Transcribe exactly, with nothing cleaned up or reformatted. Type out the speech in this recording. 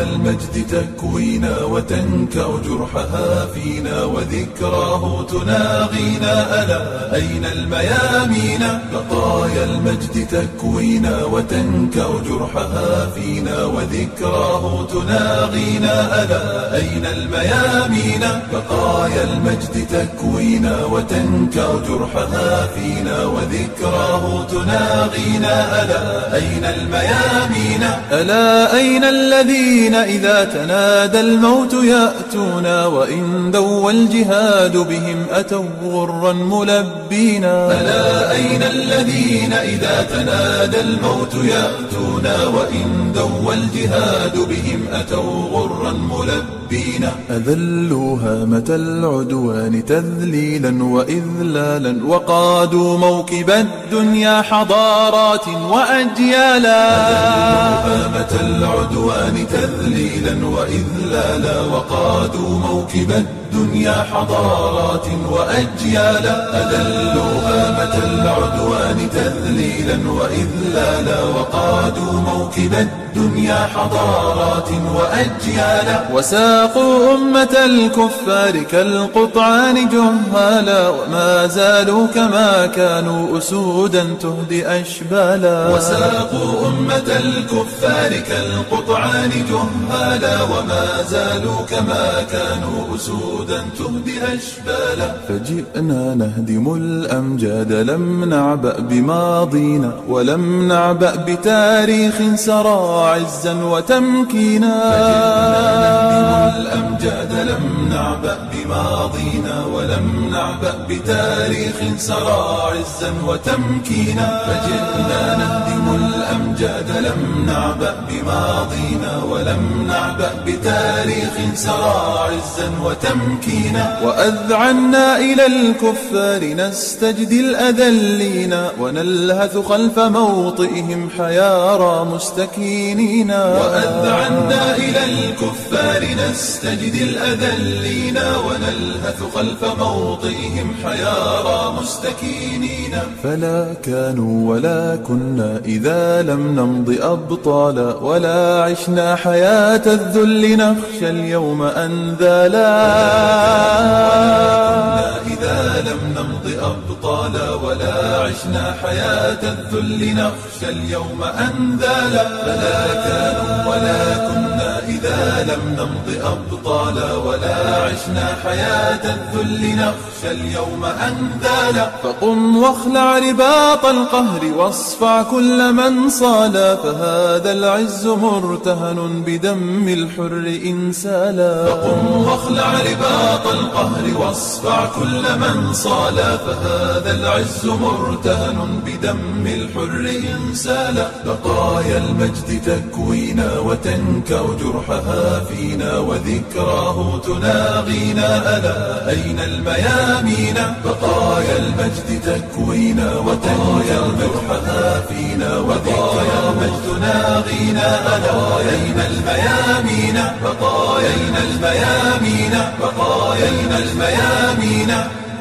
بقايا المجد تكوينا وتنكأ جرحها فينا وذكراه تناغينا. ألا أين الميامين؟ بقايا المجد تكوينا وتنكأ جرحها فينا وذكراه تناغينا. ألا أين الميامين؟ بقايا المجد تكوينا وتنكأ جرحها فينا وذكراه تناغينا. ألا أين الميامين؟ ألا أين الذين إذا تنادى الموت يأتونا وإن دوى الجهاد بهم أتوا غرا ملبينا. ألا أين الذين إذا تنادى الموت يأتونا وإن دوى الجهاد بهم أتوا غرا ملبينا. أذلوا هامة العدوان تذليلا وإذلالا وقادوا موكب الدنيا حضارات وأجيالا. أذلوا هامة العدوان تذليلا وإذلالا وقادوا موكب الدنيا حضارات وأجيالا. أذلوا هامة العدوان تذليلا وإذلالا وقادوا موكب الدنيا حضارات وأجيالا. وساقوا أمة الكفار كالقطعان جهالا وما زالوا كما كانوا أسودا تهدي أشبالا. وساقوا أمة الكفار كالقطعان جهالا وما زالوا كما كانوا أسودا تهدي أشبالا. فجئنا نهدم الأمجاد لم نعبأ بماضينا ولم نعبأ بتاريخ سرى عزا وتمكينا. فجئنا نهدم الأمجاد لم نعبأ بماضينا ولم نعبأ بتاريخ سرى عزا وتمكينا. فجئنا نهدم الأمجاد لم نعبأ بماضينا ولم نعبأ بتاريخ سرى عزا وتمكينا. وأذعنا إلى الكفار نستجدي الأذلين ونلهث خلف موطئهم حيارى مستكينين. وأذعنا إلى الكفار نستجدي الأذلين ونلهث خلف موطئهم حيارى مستكينين. فلا كانوا ولا كنا إذا لم نمض أبطالا ولا عشنا حياة الذل نخشى اليوم أنذالا. إذا لم نمض أبطالا ولا عشنا حياة الذل نخشى اليوم أنذالا. فلا كانوا ولا كنا إذا لم نمض أبطالا ولا عشنا حياة الذل نخشى اليوم أنذالا. فقم واخلع رباط القهر واصفع كل من صالا فهذا العز مرتهن بدم الحر إن سالا. فقم واخلع رباط القهر واصفع كل من صالا فهذا العز مرتهن بدم الحر إن سالا. بقايا المجد تكوينا وتنكأ جرحها فينا وذكراه تناغينا. ألا أين الميامين؟ بقايا المجد تكوينا وتنكأ جرحها فينا وذكراه تناغينا. ألا أين الميامين؟ بقايا الميامين؟ بقايا الميامين؟